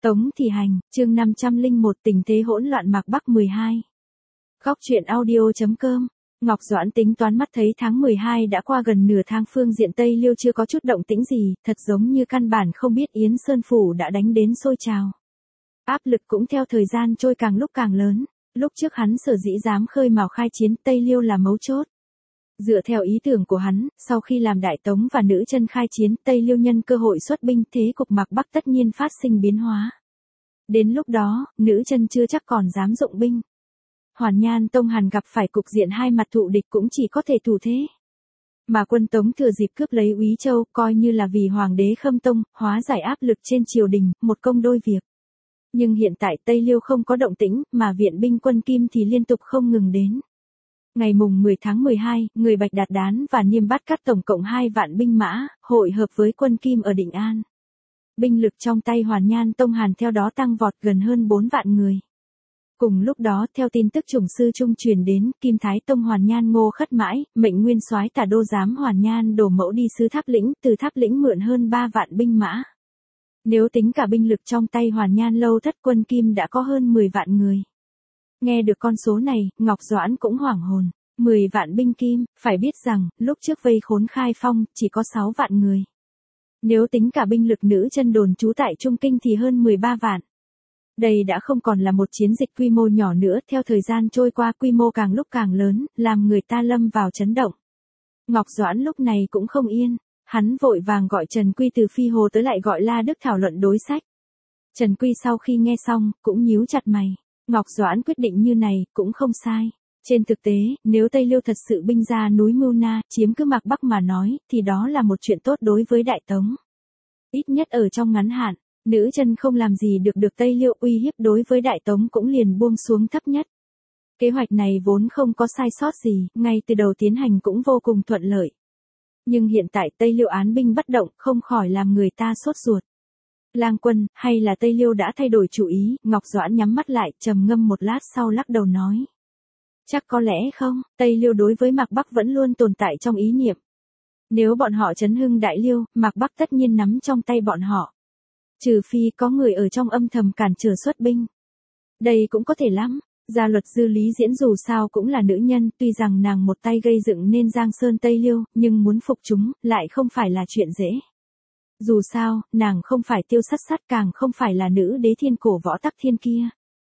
Tống Thị Hành, chương 501 tình thế hỗn loạn Mạc Bắc 12. Góc truyện audio.com. Ngọc Doãn tính toán mắt thấy tháng 12 đã qua gần nửa tháng, phương diện Tây Liêu chưa có chút động tĩnh gì, thật giống như căn bản không biết Yến Sơn Phủ đã đánh đến sôi trào. Áp lực cũng theo thời gian trôi càng lúc càng lớn, lúc trước hắn sở dĩ dám khơi mào khai chiến Tây Liêu là mấu chốt. Dựa theo ý tưởng của hắn, sau khi làm Đại Tống và Nữ Chân khai chiến, Tây Liêu nhân cơ hội xuất binh, thế cục Mạc Bắc tất nhiên phát sinh biến hóa. Đến lúc đó, Nữ Chân chưa chắc còn dám dụng binh. Hoàn Nhan Tông Hàn gặp phải cục diện hai mặt thụ địch cũng chỉ có thể thủ thế. Mà quân Tống thừa dịp cướp lấy Úy Châu, coi như là vì Hoàng đế Khâm Tông, hóa giải áp lực trên triều đình, một công đôi việc. Nhưng hiện tại Tây Liêu không có động tĩnh, mà viện binh quân Kim thì liên tục không ngừng đến. Ngày mùng 10 tháng 12, người Bạch Đạt Đán và Niêm Bát Cát tổng cộng 2 vạn binh mã, hội hợp với quân Kim ở Định An. Binh lực trong tay Hoàn Nhan Tông Hàn theo đó tăng vọt gần hơn 4 vạn người. Cùng lúc đó, theo tin tức Chủng Sư Trung truyền đến, Kim Thái Tông Hoàn Nhan Ngô Khất Mãi, mệnh nguyên soái Tả Đô Giám Hoàn Nhan Đổ Mẫu đi sứ Tháp Lĩnh, từ Tháp Lĩnh mượn hơn 3 vạn binh mã. Nếu tính cả binh lực trong tay Hoàn Nhan Lâu Thất, quân Kim đã có hơn 10 vạn người. Nghe được con số này, Ngọc Doãn cũng hoảng hồn. 10 vạn binh Kim, phải biết rằng, lúc trước vây khốn Khai Phong, chỉ có 6 vạn người. Nếu tính cả binh lực Nữ Chân đồn trú tại Trung Kinh thì hơn 13 vạn. Đây đã không còn là một chiến dịch quy mô nhỏ nữa, theo thời gian trôi qua quy mô càng lúc càng lớn, làm người ta lâm vào chấn động. Ngọc Doãn lúc này cũng không yên, hắn vội vàng gọi Trần Quy từ Phi Hồ tới lại gọi La Đức thảo luận đối sách. Trần Quy sau khi nghe xong, cũng nhíu chặt mày. Ngọc Doãn quyết định như này, cũng không sai. Trên thực tế, nếu Tây Liêu thật sự binh ra núi Mưu Na, chiếm cứ Mạc Bắc mà nói, thì đó là một chuyện tốt đối với Đại Tống. Ít nhất ở trong ngắn hạn, Nữ Chân không làm gì được Tây Liêu, uy hiếp đối với Đại Tống cũng liền buông xuống thấp nhất. Kế hoạch này vốn không có sai sót gì, ngay từ đầu tiến hành cũng vô cùng thuận lợi. Nhưng hiện tại Tây Liêu án binh bất động, không khỏi làm người ta sốt ruột. Lang Quân, hay là Tây Liêu đã thay đổi chủ ý? Ngọc Doãn nhắm mắt lại, trầm ngâm một lát sau lắc đầu nói. Chắc có lẽ không, Tây Liêu đối với Mạc Bắc vẫn luôn tồn tại trong ý niệm. Nếu bọn họ chấn hưng Đại Liêu, Mạc Bắc tất nhiên nắm trong tay bọn họ. Trừ phi có người ở trong âm thầm cản trở xuất binh. Đây cũng có thể lắm, Gia Luật Dư Lý Diễn dù sao cũng là nữ nhân, tuy rằng nàng một tay gây dựng nên Giang Sơn Tây Liêu, nhưng muốn phục chúng, lại không phải là chuyện dễ. Dù sao, nàng không phải Tiêu Sắt Sắt, càng không phải là nữ đế thiên cổ Võ Tắc Thiên kia.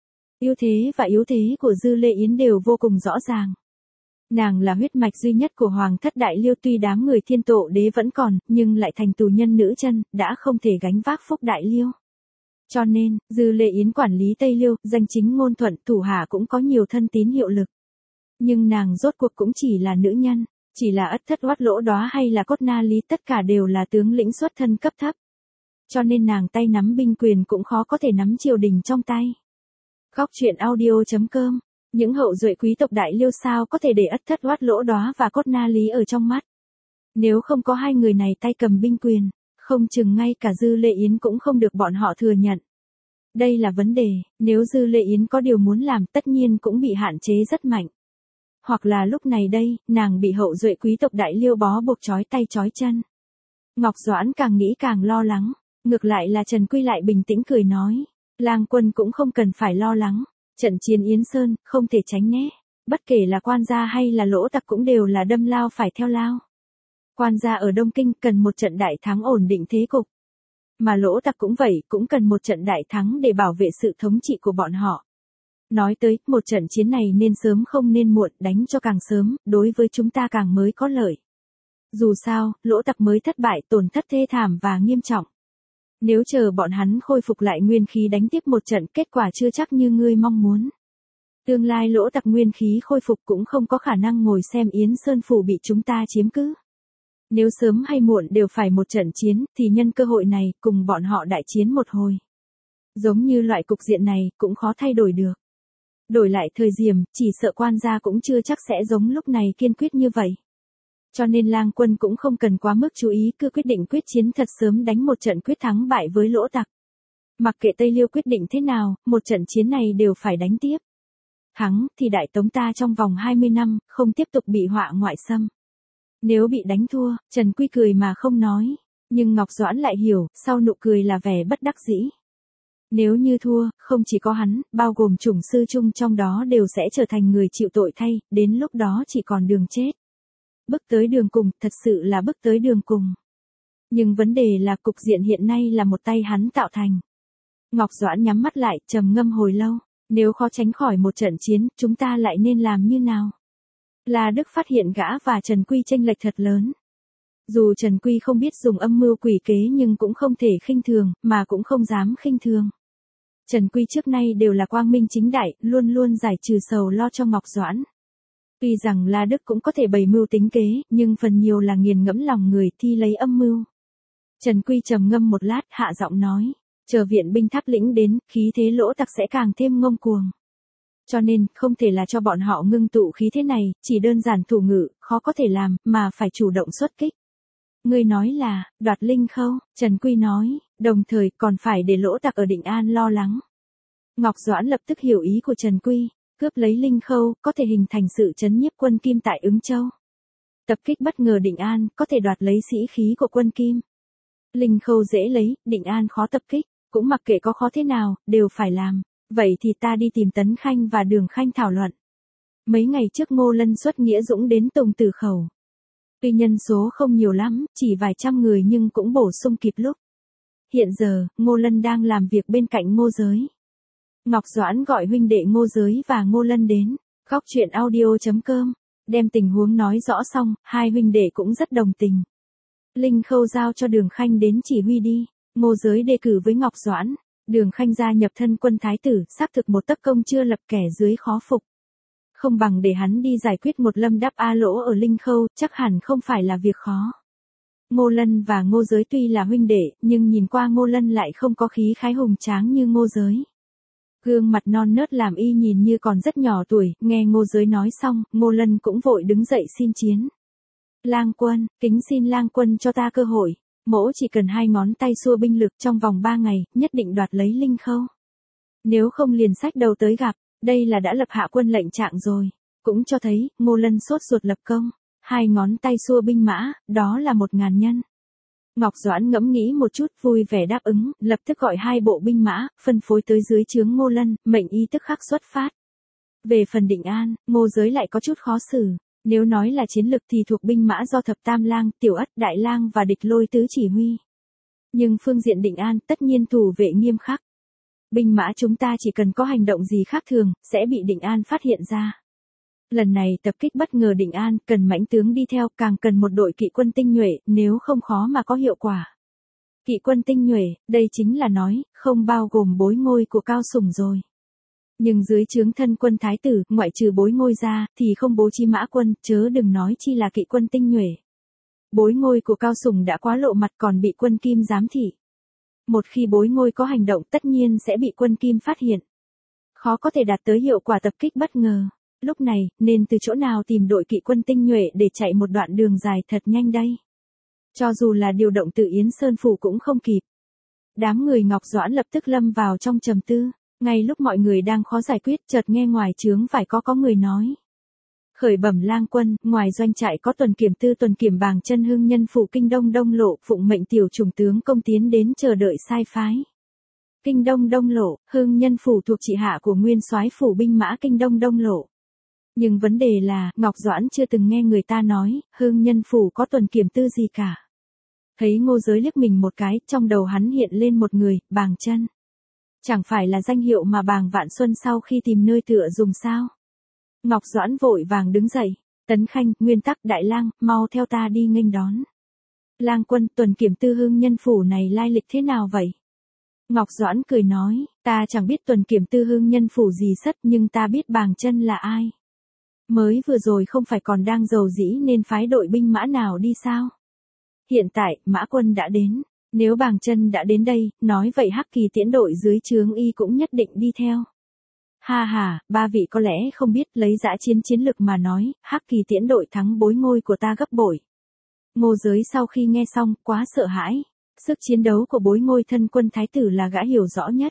Ưu thế và yếu thế của Dư Lê Yến đều vô cùng rõ ràng. Nàng là huyết mạch duy nhất của Hoàng thất Đại Liêu, tuy đám người Thiên Tổ đế vẫn còn, nhưng lại thành tù nhân Nữ Chân, đã không thể gánh vác phúc Đại Liêu. Cho nên, Dư Lê Yến quản lý Tây Liêu, danh chính ngôn thuận, thủ hạ cũng có nhiều thân tín hiệu lực. Nhưng nàng rốt cuộc cũng chỉ là nữ nhân, chỉ là Ất Thất Oát Lỗ Đóa hay là Cốt Na Lý, tất cả đều là tướng lĩnh xuất thân cấp thấp. Cho nên nàng tay nắm binh quyền cũng khó có thể nắm triều đình trong tay. Góc truyện audio.com. Những hậu duệ quý tộc Đại Liêu sao có thể để Ất Thất Oát Lỗ Đóa và Cốt Na Lý ở trong mắt. Nếu không có hai người này tay cầm binh quyền, không chừng ngay cả Dư Lê Yến cũng không được bọn họ thừa nhận. Đây là vấn đề, nếu Dư Lê Yến có điều muốn làm, tất nhiên cũng bị hạn chế rất mạnh. Hoặc là lúc này đây, nàng bị hậu duệ quý tộc Đại Liêu bó buộc trói tay trói chân. Ngọc Doãn càng nghĩ càng lo lắng, ngược lại là Trần Quy lại bình tĩnh cười nói. Lang Quân cũng không cần phải lo lắng. Trận chiến Yến Sơn, không thể tránh né. Bất kể là quan gia hay là lỗ tặc cũng đều là đâm lao phải theo lao. Quan gia ở Đông Kinh cần một trận đại thắng ổn định thế cục. Mà lỗ tặc cũng vậy, cũng cần một trận đại thắng để bảo vệ sự thống trị của bọn họ. Nói tới, một trận chiến này nên sớm không nên muộn, đánh cho càng sớm, đối với chúng ta càng mới có lợi. Dù sao, lỗ tặc mới thất bại, tổn thất thê thảm và nghiêm trọng. Nếu chờ bọn hắn khôi phục lại nguyên khí đánh tiếp một trận, kết quả chưa chắc như ngươi mong muốn. Tương lai lỗ tặc nguyên khí khôi phục cũng không có khả năng ngồi xem Yến Sơn Phủ bị chúng ta chiếm cứ. Nếu sớm hay muộn đều phải một trận chiến, thì nhân cơ hội này, cùng bọn họ đại chiến một hồi. Giống như loại cục diện này, cũng khó thay đổi được. Đổi lại thời Diềm, chỉ sợ quan gia cũng chưa chắc sẽ giống lúc này kiên quyết như vậy. Cho nên Lang Quân cũng không cần quá mức chú ý, cứ quyết định quyết chiến thật sớm, đánh một trận quyết thắng bại với lỗ tặc. Mặc kệ Tây Liêu quyết định thế nào, một trận chiến này đều phải đánh tiếp. Thắng, thì Đại Tống ta trong vòng 20 năm, không tiếp tục bị họa ngoại xâm. Nếu bị đánh thua, Trần Quy cười mà không nói. Nhưng Ngọc Doãn lại hiểu, sau nụ cười là vẻ bất đắc dĩ. Nếu như thua, không chỉ có hắn, bao gồm chủng sư chung trong đó đều sẽ trở thành người chịu tội thay, đến lúc đó chỉ còn đường chết. Bước tới đường cùng, thật sự là bước tới đường cùng. Nhưng vấn đề là cục diện hiện nay là một tay hắn tạo thành. Ngọc Doãn nhắm mắt lại, trầm ngâm hồi lâu. Nếu khó tránh khỏi một trận chiến, chúng ta lại nên làm như nào? La Đức phát hiện gã và Trần Quy chênh lệch thật lớn. Dù Trần Quy không biết dùng âm mưu quỷ kế nhưng cũng không thể khinh thường, mà cũng không dám khinh thường. Trần Quy trước nay đều là quang minh chính đại, luôn luôn giải trừ sầu lo cho Ngọc Doãn. Tuy rằng La Đức cũng có thể bày mưu tính kế, nhưng phần nhiều là nghiền ngẫm lòng người thi lấy âm mưu. Trần Quy trầm ngâm một lát, hạ giọng nói, chờ viện binh Tháp Lĩnh đến, khí thế lỗ tặc sẽ càng thêm ngông cuồng. Cho nên, không thể là cho bọn họ ngưng tụ khí thế này, chỉ đơn giản thủ ngự, khó có thể làm, mà phải chủ động xuất kích. Ngươi nói là, đoạt Linh Khâu, Trần Quy nói, đồng thời còn phải để lỗ tặc ở Định An lo lắng. Ngọc Doãn lập tức hiểu ý của Trần Quy, cướp lấy Linh Khâu, có thể hình thành sự chấn nhiếp quân Kim tại Ứng Châu. Tập kích bất ngờ Định An, có thể đoạt lấy sĩ khí của quân Kim. Linh Khâu dễ lấy, Định An khó tập kích, cũng mặc kệ có khó thế nào, đều phải làm. Vậy thì ta đi tìm Tấn Khanh và Đường Khanh thảo luận. Mấy ngày trước Ngô Lân xuất nghĩa dũng đến Tùng Tử Khẩu. Tuy nhân số không nhiều lắm, chỉ vài trăm người nhưng cũng bổ sung kịp lúc. Hiện giờ, Ngô Lân đang làm việc bên cạnh Ngô Giới. Ngọc Doãn gọi huynh đệ Ngô Giới và Ngô Lân đến. Góc truyện audio.com. Đem tình huống nói rõ xong, hai huynh đệ cũng rất đồng tình. Linh Khâu giao cho Đường Khanh đến chỉ huy đi. Ngô Giới đề cử với Ngọc Doãn. Đường Khanh gia nhập thân quân thái tử, xác thực một tấc công chưa lập kẻ dưới khó phục. Không bằng để hắn đi giải quyết một lâm đáp A Lỗ ở Linh Khâu, chắc hẳn không phải là việc khó. Ngô Lân và Ngô Giới tuy là huynh đệ, nhưng nhìn qua Ngô Lân lại không có khí khái hùng tráng như Ngô Giới. Gương mặt non nớt làm y nhìn như còn rất nhỏ tuổi, nghe Ngô Giới nói xong, Ngô Lân cũng vội đứng dậy xin chiến. Lang quân, kính xin Lang quân cho ta cơ hội. Mỗ chỉ cần 2 ngón tay xua binh lực trong vòng 3 ngày, nhất định đoạt lấy Linh Khâu. Nếu không liền sách đầu tới gặp, đây là đã lập hạ quân lệnh trạng rồi. Cũng cho thấy, Ngô Lân sốt ruột lập công. 2 ngón tay xua binh mã, đó là 1000 nhân. Ngọc Doãn ngẫm nghĩ một chút vui vẻ đáp ứng, lập tức gọi 2 bộ binh mã, phân phối tới dưới trướng Ngô Lân, mệnh y tức khắc xuất phát. Về phần Định An, Ngô Giới lại có chút khó xử. Nếu nói là chiến lực thì thuộc binh mã do Thập Tam Lang, Tiểu Ất, Đại Lang và Địch Lôi tứ chỉ huy. Nhưng phương diện Định An tất nhiên thủ vệ nghiêm khắc. Binh mã chúng ta chỉ cần có hành động gì khác thường, sẽ bị Định An phát hiện ra. Lần này tập kích bất ngờ Định An, cần mãnh tướng đi theo, càng cần một đội kỵ quân tinh nhuệ, nếu không khó mà có hiệu quả. Kỵ quân tinh nhuệ, đây chính là nói, không bao gồm Bối Ngôi của Cao Sủng rồi. Nhưng dưới trướng thân quân thái tử, ngoại trừ Bối Ngôi ra, thì không bố trí mã quân, chớ đừng nói chi là kỵ quân tinh nhuệ. Bối Ngôi của Cao Sủng đã quá lộ mặt còn bị quân Kim giám thị. Một khi Bối Ngôi có hành động tất nhiên sẽ bị quân Kim phát hiện. Khó có thể đạt tới hiệu quả tập kích bất ngờ. Lúc này, nên từ chỗ nào tìm đội kỵ quân tinh nhuệ để chạy một đoạn đường dài thật nhanh đây. Cho dù là điều động từ Yến Sơn Phủ cũng không kịp. Đám người Ngọc Doãn lập tức lâm vào trong trầm tư. Ngay lúc mọi người đang khó giải quyết, chợt nghe ngoài trướng phải có người nói. Khởi bẩm Lang quân, ngoài doanh trại có tuần kiểm tư tuần kiểm Bàng Chân Hưng nhân phủ Kinh Đông Đông Lộ, phụng mệnh tiểu chủng tướng công tiến đến chờ đợi sai phái. Kinh Đông Đông Lộ, Hưng nhân phủ thuộc trị hạ của nguyên soái phủ binh mã Kinh Đông Đông Lộ. Nhưng vấn đề là, Ngọc Doãn chưa từng nghe người ta nói, Hưng nhân phủ có tuần kiểm tư gì cả. Thấy Ngô Giới liếc mình một cái, trong đầu hắn hiện lên một người, Bàng Chân. Chẳng phải là danh hiệu mà Bàng Vạn Xuân sau khi tìm nơi tựa dùng sao? Ngọc Doãn vội vàng đứng dậy. Tấn Khanh, Nguyên Tắc, Đại Lang, mau theo ta đi nghênh đón. Lang quân, tuần kiểm tư Hưng nhân phủ này lai lịch thế nào vậy? Ngọc Doãn cười nói, ta chẳng biết tuần kiểm tư Hưng nhân phủ gì sất nhưng ta biết Bàng Chân là ai. Mới vừa rồi không phải còn đang giàu dĩ nên phái đội binh mã nào đi sao? Hiện tại, mã quân đã đến. Nếu Bàng Chân đã đến đây, nói vậy Hắc Kỳ tiễn đội dưới trướng y cũng nhất định đi theo. Ha ha, ba vị có lẽ không biết lấy dã chiến lực mà nói, Hắc Kỳ tiễn đội thắng Bối Ngôi của ta gấp bội. Ngô Giới sau khi nghe xong, quá sợ hãi. Sức chiến đấu của Bối Ngôi thân quân thái tử là gã hiểu rõ nhất.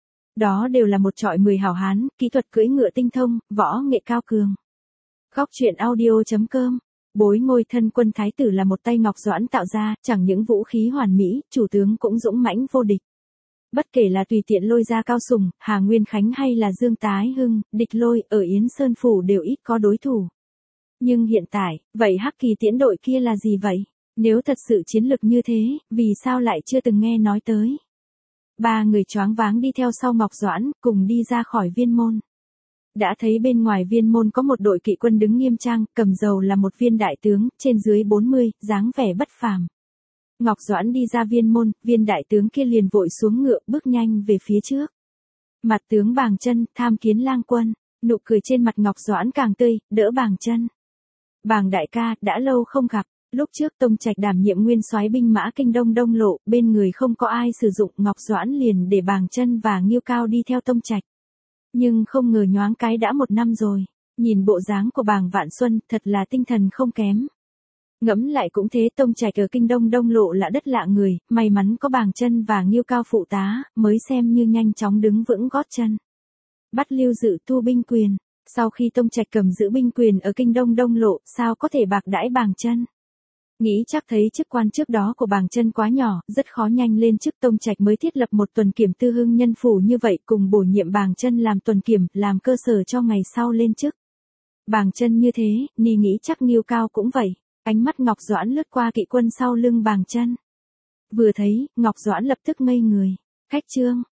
Đó đều là một trọi 10 hảo hán, kỹ thuật cưỡi ngựa tinh thông, võ nghệ cao cường. Góc truyện audio.com. Bối Ngôi thân quân thái tử là một tay Ngọc Doãn tạo ra, chẳng những vũ khí hoàn mỹ, chủ tướng cũng dũng mãnh vô địch. Bất kể là tùy tiện lôi ra Cao Sùng, Hà Nguyên Khánh hay là Dương Tái Hưng, địch lôi, ở Yến Sơn Phủ đều ít có đối thủ. Nhưng hiện tại, vậy Hắc Kỳ tiễn đội kia là gì vậy? Nếu thật sự chiến lực như thế, vì sao lại chưa từng nghe nói tới? Ba người choáng váng đi theo sau Ngọc Doãn, cùng đi ra khỏi viên môn. Đã thấy bên ngoài viên môn có một đội kỵ quân đứng nghiêm trang, cầm dầu là một viên đại tướng, trên dưới 40, dáng vẻ bất phàm. Ngọc Doãn đi ra viên đại tướng kia liền vội xuống ngựa bước nhanh về phía trước. Mặt tướng Bàng Chân, tham kiến lang quân, nụ cười trên mặt Ngọc Doãn càng tươi, đỡ Bàng Chân. Bàng đại ca, đã lâu không gặp, lúc trước Tông Trạch đảm nhiệm nguyên soái binh mã kinh Đông Đông Lộ, bên người không có ai sử dụng, Ngọc Doãn liền để Bàng Chân và Nghiêu Cao đi theo Tông Trạch. Nhưng không ngờ nhoáng cái đã 1 năm rồi, nhìn bộ dáng của Bàng Vạn Xuân, thật là tinh thần không kém. Ngẫm lại cũng thế, Tông Trạch ở kinh Đông Đông Lộ là đất lạ người, may mắn có Bàng Chân và Nghiêu Cao phụ tá, mới xem như nhanh chóng đứng vững gót chân. Bắt Lưu Dự thu binh quyền, sau khi Tông Trạch cầm giữ binh quyền ở kinh Đông Đông Lộ, sao có thể bạc đãi Bàng Chân? Nghĩ chắc thấy chức quan trước đó của Bàng Chân quá nhỏ, rất khó nhanh lên chức, Tông Trạch mới thiết lập một tuần kiểm tư hưng nhân phủ như vậy, cùng bổ nhiệm Bàng Chân làm tuần kiểm, làm cơ sở cho ngày sau lên chức. Bàng Chân như thế, ni nghĩ chắc Nghiêu Cao cũng vậy. Ánh mắt Ngọc Doãn lướt qua kỵ quân sau lưng Bàng Chân. Vừa thấy, Ngọc Doãn lập tức ngây người. Khách trương,